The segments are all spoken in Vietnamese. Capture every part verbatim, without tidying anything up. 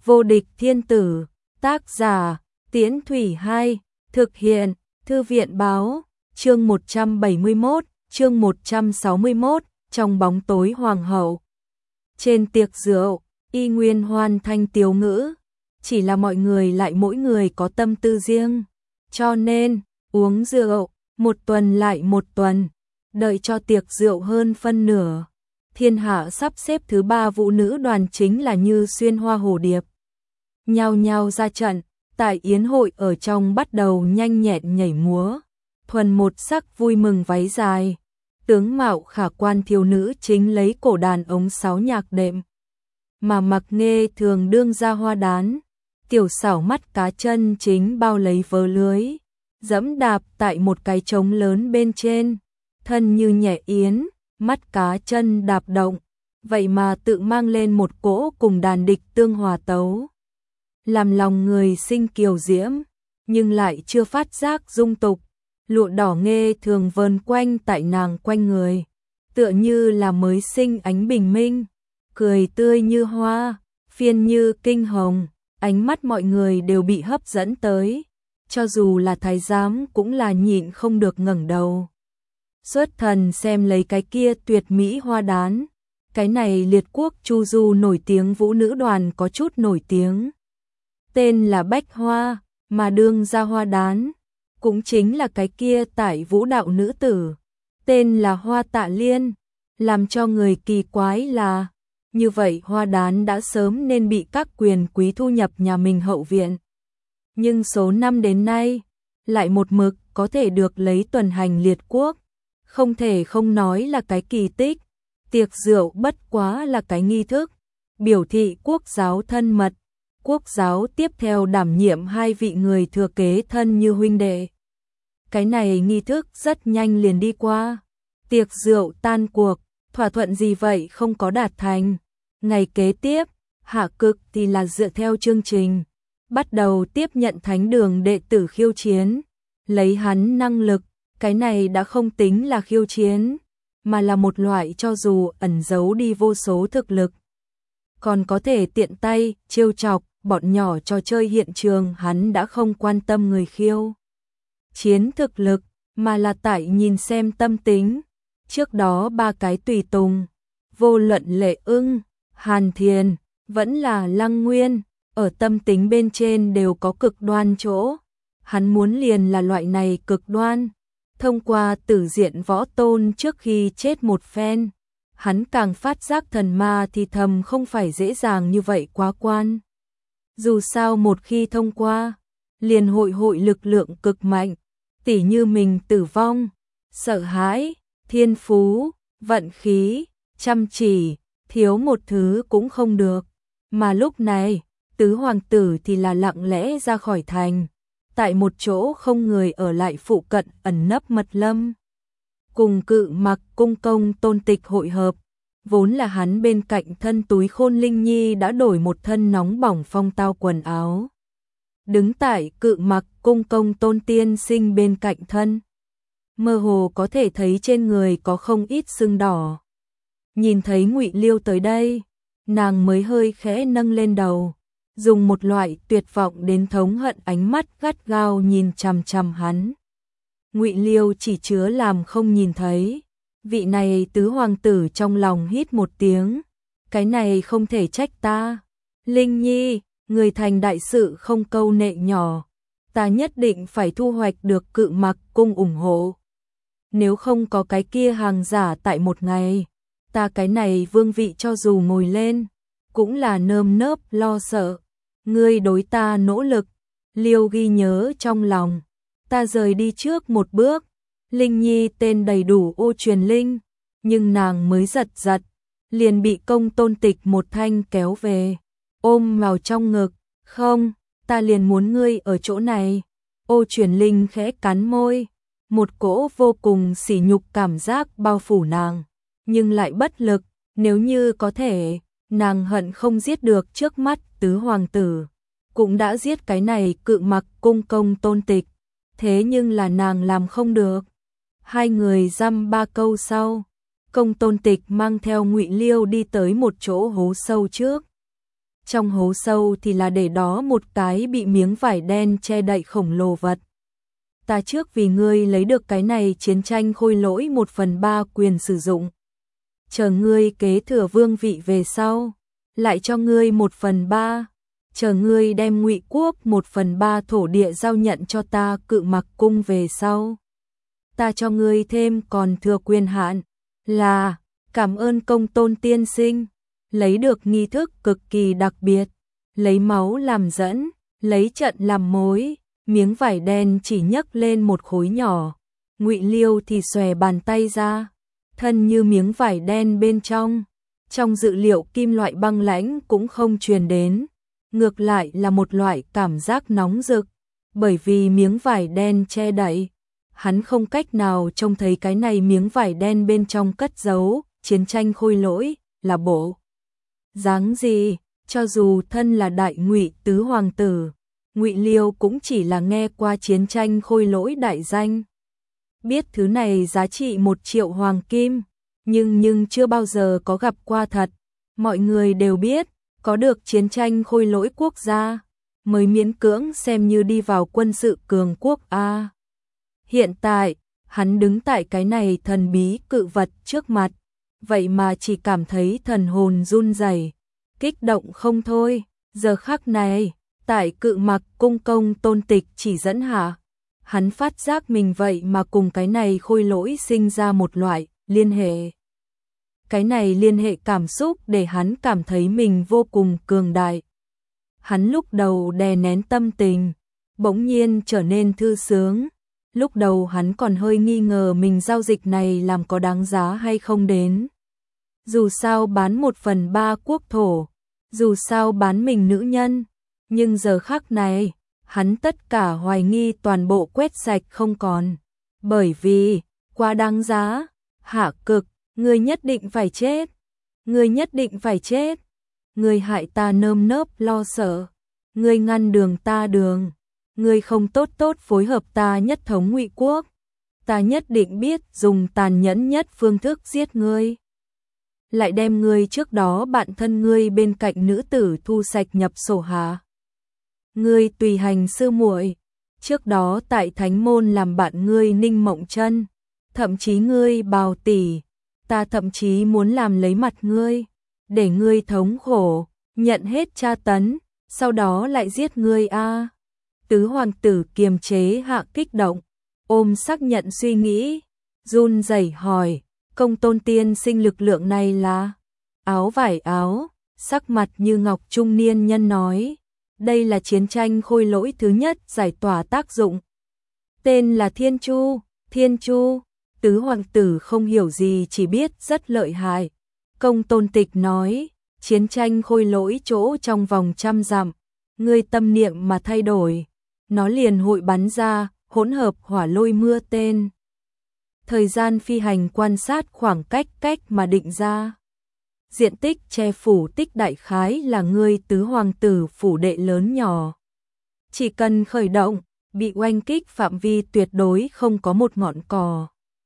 Vô địch thiên tử, tác giả, Tiễn Thủy Hai, thực hiện, Thư viện báo, chương một trăm bảy mươi mốt, chương một trăm sáu mươi mốt, trong bóng tối hoàng hậu. Trên tiệc rượu, y nguyên hoàn thanh tiếu ngữ, chỉ là mọi người lại mỗi người có tâm tư riêng, cho nên, uống rượu, một tuần lại một tuần, đợi cho tiệc rượu hơn phân nửa. Thiên hạ sắp xếp thứ ba vũ nữ đoàn chính là Như Xuyên Hoa Hồ Điệp. Nhao nhao ra trận, tại yến hội ở trong bắt đầu nhanh nhẹn nhảy múa, thuần một sắc vui mừng váy dài. Tướng mạo khả quan thiếu nữ chính lấy cổ đàn ống sáo nhạc đệm, mà Mặc Nghê thường đương ra hoa đán. Tiểu xảo mắt cá chân chính bao lấy vớ lưới, dẫm đạp tại một cái trống lớn bên trên, thân như nhẹ yến, mắt cá chân đạp động, vậy mà tự mang lên một cỗ cùng đàn địch tương hòa tấu, làm lòng người sinh kiều diễm, nhưng lại chưa phát giác dung tục. Lụa đỏ nghê thường vờn quanh tại nàng quanh người, tựa như là mới sinh ánh bình minh, cười tươi như hoa, phiên như kinh hồng, ánh mắt mọi người đều bị hấp dẫn tới, cho dù là thái giám cũng là nhịn không được ngẩng đầu. Xuất thần xem lấy cái kia tuyệt mỹ hoa đán, cái này liệt quốc Chu Du nổi tiếng vũ nữ đoàn có chút nổi tiếng. Tên là Bách Hoa, mà đương ra hoa đán cũng chính là cái kia tại vũ đạo nữ tử, tên là Hoa Tạ Liên. Làm cho người kỳ quái là, như vậy hoa đán đã sớm nên bị các quyền quý thu nhập nhà mình hậu viện. Nhưng số năm đến nay, lại một mực có thể được lấy tuần hành liệt quốc, không thể không nói là cái kỳ tích. Tiệc rượu bất quá là cái nghi thức, biểu thị quốc giáo thân mật. Quốc giáo tiếp theo đảm nhiệm hai vị người thừa kế thân như huynh đệ. Cái này nghi thức rất nhanh liền đi qua. Tiệc rượu tan cuộc, thỏa thuận gì vậy không có đạt thành. Ngày kế tiếp, hạ cực thì là dựa theo chương trình, bắt đầu tiếp nhận thánh đường đệ tử khiêu chiến. Lấy hắn năng lực, cái này đã không tính là khiêu chiến, mà là một loại cho dù ẩn giấu đi vô số thực lực, còn có thể tiện tay trêu chọc bọn nhỏ trò chơi hiện trường. Hắn đã không quan tâm người khiêu chiến thực lực, mà là tại nhìn xem tâm tính. Trước đó ba cái tùy tùng, vô luận Lệ Ưng, Hàn Thiền, vẫn là Lăng Nguyên, ở tâm tính bên trên đều có cực đoan chỗ. Hắn muốn liền là loại này cực đoan. Thông qua tử diện võ tôn trước khi chết một phen, hắn càng phát giác thần ma thì thầm không phải dễ dàng như vậy quá quan. Dù sao một khi thông qua, liền hội hội lực lượng cực mạnh, tỉ như mình tử vong, sợ hãi, thiên phú, vận khí, chăm chỉ, thiếu một thứ cũng không được. Mà lúc này, tứ hoàng tử thì là lặng lẽ ra khỏi thành, tại một chỗ không người ở lại phụ cận ẩn nấp mật lâm, cùng Cự Mặc cung công Tôn Tịch hội hợp. Vốn là hắn bên cạnh thân túi khôn Linh Nhi đã đổi một thân nóng bỏng phong tao quần áo, đứng tại Cự Mặc cung công Tôn tiên sinh bên cạnh thân, mơ hồ có thể thấy trên người có không ít sưng đỏ. Nhìn thấy Ngụy Liêu tới đây, nàng mới hơi khẽ nâng lên đầu, dùng một loại tuyệt vọng đến thống hận ánh mắt gắt gao nhìn chằm chằm hắn. Ngụy Liêu chỉ chứa làm không nhìn thấy. Vị này tứ hoàng tử trong lòng hít một tiếng, cái này không thể trách ta. Linh Nhi, người thành đại sự không câu nệ nhỏ, ta nhất định phải thu hoạch được Cự Mặc cung ủng hộ. Nếu không có cái kia hàng giả tại một ngày, ta cái này vương vị cho dù ngồi lên, cũng là nơm nớp lo sợ. Ngươi đối ta nỗ lực, Liêu ghi nhớ trong lòng. Ta rời đi trước một bước. Linh Nhi tên đầy đủ Ô Truyền Linh, nhưng nàng mới giật giật, liền bị công Tôn Tịch một thanh kéo về, ôm vào trong ngực. Không, ta liền muốn ngươi ở chỗ này. Ô Truyền Linh khẽ cắn môi, một cỗ vô cùng sỉ nhục cảm giác bao phủ nàng, nhưng lại bất lực. Nếu như có thể, nàng hận không giết được trước mắt tứ hoàng tử, cũng đã giết cái này Cự Mặc cung công Tôn Tịch, thế nhưng là nàng làm không được. Hai người dăm ba câu sau, công Tôn Tịch mang theo Ngụy Liêu đi tới một chỗ hố sâu trước. trong hố sâu thì là để đó một cái bị miếng vải đen che đậy khổng lồ vật. Ta trước vì ngươi lấy được cái này chiến tranh khôi lỗi một phần ba quyền sử dụng. Chờ ngươi kế thừa vương vị về sau, lại cho ngươi một phần ba. Chờ ngươi đem Ngụy quốc một phần ba thổ địa giao nhận cho ta Cự Mặc cung về sau. Ta cho ngươi thêm còn thừa quyền hạn là cảm ơn Công Tôn tiên sinh, lấy được nghi thức cực kỳ đặc biệt, lấy máu làm dẫn, lấy trận làm mối, miếng vải đen chỉ nhấc lên một khối nhỏ, Ngụy Liêu thì xòe bàn tay ra, thân như miếng vải đen bên trong, trong dự liệu kim loại băng lãnh cũng không truyền đến, ngược lại là một loại cảm giác nóng rực, bởi vì miếng vải đen che đậy, hắn không cách nào trông thấy cái này miếng vải đen bên trong cất giấu chiến tranh khôi lỗi là bộ dáng gì, cho dù thân là đại Ngụy tứ hoàng tử, Ngụy Liêu cũng chỉ là nghe qua chiến tranh khôi lỗi đại danh. Biết thứ này giá trị một triệu hoàng kim, nhưng nhưng chưa bao giờ có gặp qua thật. Mọi người đều biết, có được chiến tranh khôi lỗi quốc gia, mới miễn cưỡng xem như đi vào quân sự cường quốc A. Hiện tại, hắn đứng tại cái này thần bí cự vật trước mặt, vậy mà chỉ cảm thấy thần hồn run rẩy, kích động không thôi. Giờ khắc này, tại Cự Mặc cung Công Tôn Tịch chỉ dẫn hạ, hắn phát giác mình vậy mà cùng cái này khôi lỗi sinh ra một loại liên hệ. Cái này liên hệ cảm xúc để hắn cảm thấy mình vô cùng cường đại. Hắn lúc đầu đè nén tâm tình, bỗng nhiên trở nên thư sướng. Lúc đầu hắn còn hơi nghi ngờ mình giao dịch này làm có đáng giá hay không đến. Dù sao bán một phần ba quốc thổ, dù sao bán mình nữ nhân, nhưng giờ khắc này, hắn tất cả hoài nghi toàn bộ quét sạch không còn. Bởi vì, quá đáng giá, Hạ Cực, ngươi nhất định phải chết, ngươi nhất định phải chết, ngươi hại ta nơm nớp lo sợ, ngươi ngăn đường ta đường, ngươi không tốt tốt phối hợp ta nhất thống Ngụy quốc, ta nhất định biết dùng tàn nhẫn nhất phương thức giết ngươi. Lại đem ngươi trước đó bạn thân ngươi bên cạnh nữ tử thu sạch nhập sổ hạ. Ngươi tùy hành sư muội, trước đó tại Thánh môn làm bạn ngươi Ninh Mộng Chân, thậm chí ngươi Bào tỷ, ta thậm chí muốn làm lấy mặt ngươi, để ngươi thống khổ, nhận hết tra tấn, sau đó lại giết ngươi a. Tứ hoàng tử kiềm chế hạ kích động, ôm xác nhận suy nghĩ, run rẩy hỏi, Công Tôn tiên sinh lực lượng này là? Áo vải áo, sắc mặt như ngọc trung niên nhân nói, đây là chiến tranh khôi lỗi thứ nhất giải tỏa tác dụng. Tên là Thiên Chu, Thiên Chu, tứ hoàng tử không hiểu gì chỉ biết rất lợi hại. Công Tôn Tịch nói, chiến tranh khôi lỗi chỗ trong vòng trăm dặm, ngươi tâm niệm mà thay đổi, nó liền hội bắn ra, hỗn hợp hỏa lôi mưa tên. Thời gian phi hành quan sát khoảng cách cách mà định ra. Diện tích che phủ tích đại khái là ngươi tứ hoàng tử phủ đệ lớn nhỏ. Chỉ cần khởi động, bị oanh kích phạm vi tuyệt đối không có một ngọn cỏ.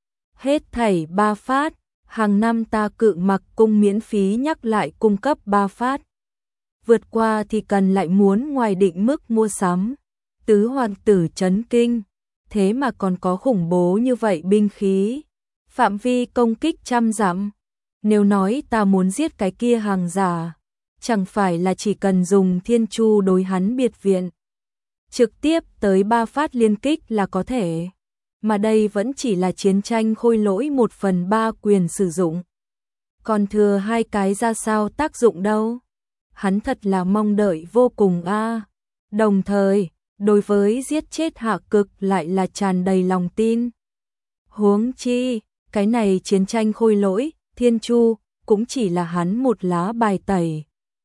Hết thảy ba phát, hàng năm ta Cự Mặc cung miễn phí nhắc lại cung cấp ba phát. Vượt qua thì cần lại muốn ngoài định mức mua sắm. Tứ hoàng tử chấn kinh, thế mà còn có khủng bố như vậy binh khí. Phạm vi công kích trăm dặm. Nếu nói ta muốn giết cái kia hàng giả, chẳng phải là chỉ cần dùng Thiên Chu đối hắn biệt viện. Trực tiếp tới ba phát liên kích là có thể. Mà đây vẫn chỉ là chiến tranh khôi lỗi một phần ba quyền sử dụng. Còn thừa hai cái ra sao tác dụng đâu. Hắn thật là mong đợi vô cùng a. Đồng thời, đối với giết chết Hạ Cực lại là tràn đầy lòng tin. Huống chi, cái này chiến tranh khôi lỗi, Thiên Chu, cũng chỉ là hắn một lá bài tẩy.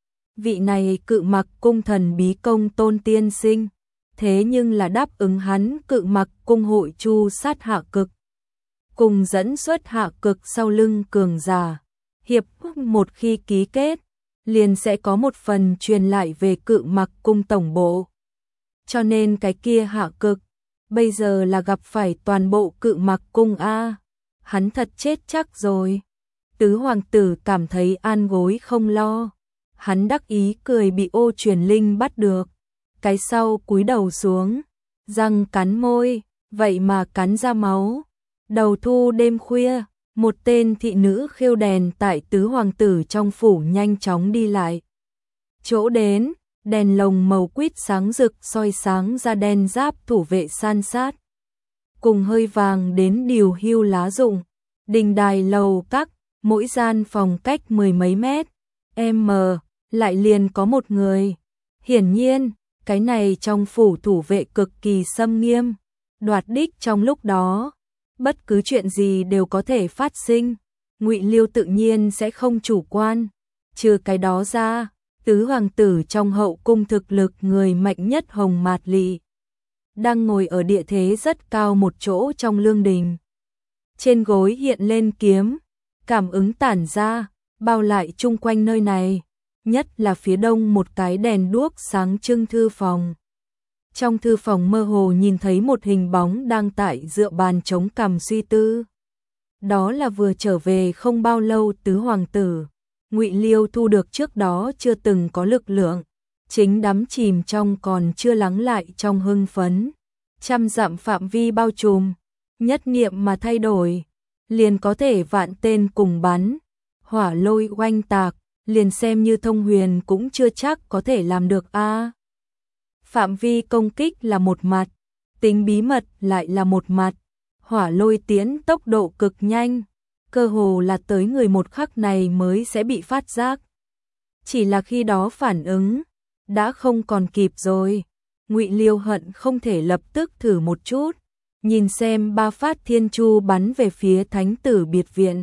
Vị này Cự Mặc cung thần bí Công Tôn tiên sinh, thế nhưng là đáp ứng hắn Cự Mặc cung hội chu sát Hạ Cực. Cùng dẫn xuất Hạ Cực sau lưng cường giả, hiệp ước một khi ký kết, liền sẽ có một phần truyền lại về Cự Mặc cung tổng bộ. Cho nên cái kia Hạ Cực, bây giờ là gặp phải toàn bộ Cự Mặc cung a. Hắn thật chết chắc rồi. Tứ hoàng tử cảm thấy an gối không lo. Hắn đắc ý cười bị ô truyền linh bắt được. Cái sau cúi đầu xuống, răng cắn môi, vậy mà cắn ra máu. Đầu thu đêm khuya, một tên thị nữ khêu đèn tại tứ hoàng tử trong phủ nhanh chóng đi lại. Chỗ đến, đèn lồng màu quýt sáng rực soi sáng ra đen giáp thủ vệ san sát. Cùng hơi vàng đến điều hưu lá rụng, đình đài lầu các, mỗi gian phòng cách mười mấy mét. M, lại liền có một người. Hiển nhiên, cái này trong phủ thủ vệ cực kỳ xâm nghiêm, đoạt đích trong lúc đó. Bất cứ chuyện gì đều có thể phát sinh, Ngụy Liêu tự nhiên sẽ không chủ quan. Trừ cái đó ra, tứ hoàng tử trong hậu cung thực lực người mạnh nhất Hồng Mạt Lị đang ngồi ở địa thế rất cao một chỗ trong lương đình. Trên gối hiện lên kiếm, cảm ứng tản ra, bao lại chung quanh nơi này, nhất là phía đông một cái đèn đuốc sáng trưng thư phòng. Trong thư phòng mơ hồ nhìn thấy một hình bóng đang tại dựa bàn chống cằm suy tư. Đó là vừa trở về không bao lâu tứ hoàng tử. Ngụy Liêu thu được trước đó chưa từng có lực lượng, chính đắm chìm trong còn chưa lắng lại trong hưng phấn. Trăm dặm phạm vi bao trùm, nhất niệm mà thay đổi, liền có thể vạn tên cùng bắn. Hỏa lôi oanh tạc, liền xem như thông huyền cũng chưa chắc có thể làm được a. À, phạm vi công kích là một mặt, tính bí mật lại là một mặt. Hỏa lôi tiến tốc độ cực nhanh, cơ hồ là tới người một khắc này mới sẽ bị phát giác. Chỉ là khi đó phản ứng đã không còn kịp rồi. Ngụy Liêu hận không thể lập tức thử một chút, nhìn xem ba phát thiên chu bắn về phía thánh tử biệt viện.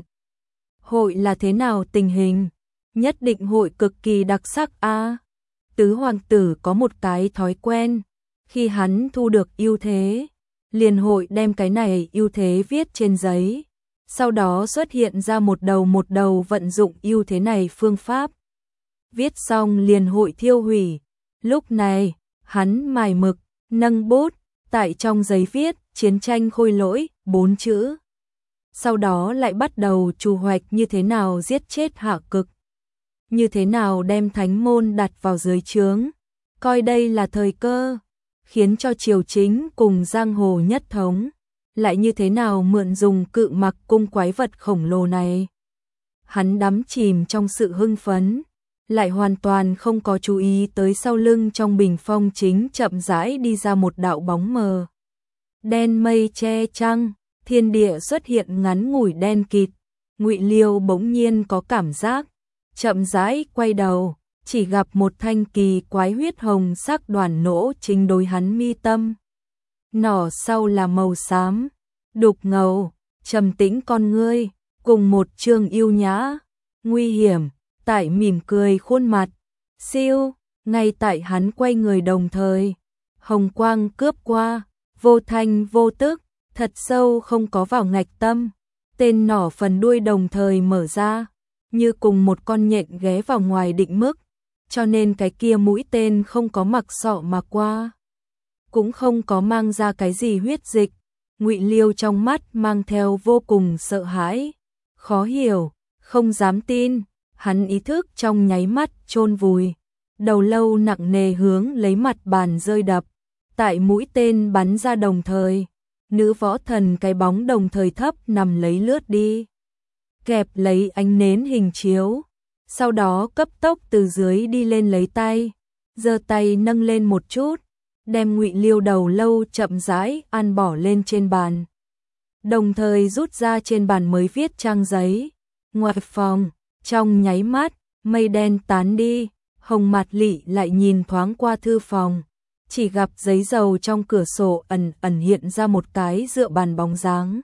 Hội là thế nào tình hình? Nhất định hội cực kỳ đặc sắc a. À, tứ hoàng tử có một cái thói quen, khi hắn thu được ưu thế, liền hội đem cái này ưu thế viết trên giấy, sau đó xuất hiện ra một đầu một đầu vận dụng ưu thế này phương pháp. Viết xong liền hội thiêu hủy. Lúc này, hắn mài mực, nâng bút, tại trong giấy viết chiến tranh khôi lỗi, bốn chữ. Sau đó lại bắt đầu trù hoạch như thế nào giết chết Hạ Cực, như thế nào đem thánh môn đặt vào dưới trướng, coi đây là thời cơ, khiến cho triều chính cùng giang hồ nhất thống, lại như thế nào mượn dùng cự mặc cung quái vật khổng lồ này. Hắn đắm chìm trong sự hưng phấn, lại hoàn toàn không có chú ý tới sau lưng trong bình phong chính chậm rãi đi ra một đạo bóng mờ. Đen mây che trăng, thiên địa xuất hiện ngắn ngủi đen kịt. Ngụy Liêu bỗng nhiên có cảm giác, chậm rãi quay đầu, chỉ gặp một thanh kỳ quái huyết hồng sắc đoàn nỗ chính đối hắn mi tâm. Nỏ sau là màu xám, đục ngầu, trầm tĩnh con ngươi, cùng một trương yêu nhã, nguy hiểm, tại mỉm cười khuôn mặt. Siêu, ngay tại hắn quay người đồng thời, hồng quang cướp qua, vô thanh vô tức, thật sâu không có vào ngạch tâm. Tên nỏ phần đuôi đồng thời mở ra, như cùng một con nhện ghé vào ngoài định mức, cho nên cái kia mũi tên không có mặc sọ mà qua, cũng không có mang ra cái gì huyết dịch. Ngụy Liêu trong mắt mang theo vô cùng sợ hãi, khó hiểu, không dám tin. Hắn ý thức trong nháy mắt chôn vùi, đầu lâu nặng nề hướng lấy mặt bàn rơi đập. Tại mũi tên bắn ra đồng thời, nữ võ thần cái bóng đồng thời thấp nằm lấy lướt đi, kẹp lấy ánh nến hình chiếu, sau đó cấp tốc từ dưới đi lên lấy tay, giơ tay nâng lên một chút, đem Ngụy Liêu đầu lâu chậm rãi ăn bỏ lên trên bàn, đồng thời rút ra trên bàn mới viết trang giấy. Ngoài phòng, trong nháy mắt, mây đen tán đi, Hồng Mạt Lị lại nhìn thoáng qua thư phòng, chỉ gặp giấy dầu trong cửa sổ ẩn ẩn hiện ra một cái dựa bàn bóng dáng.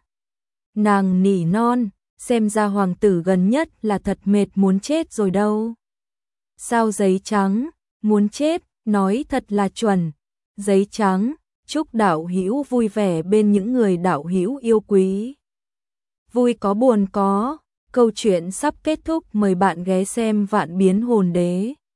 Nàng nỉ non, xem ra hoàng tử gần nhất là thật mệt muốn chết rồi đâu. Sao giấy trắng, muốn chết, nói thật là chuẩn. Giấy trắng, chúc đạo hữu vui vẻ bên những người đạo hữu yêu quý. Vui có buồn có, câu chuyện sắp kết thúc, mời bạn ghé xem Vạn Biến Hồn Đế.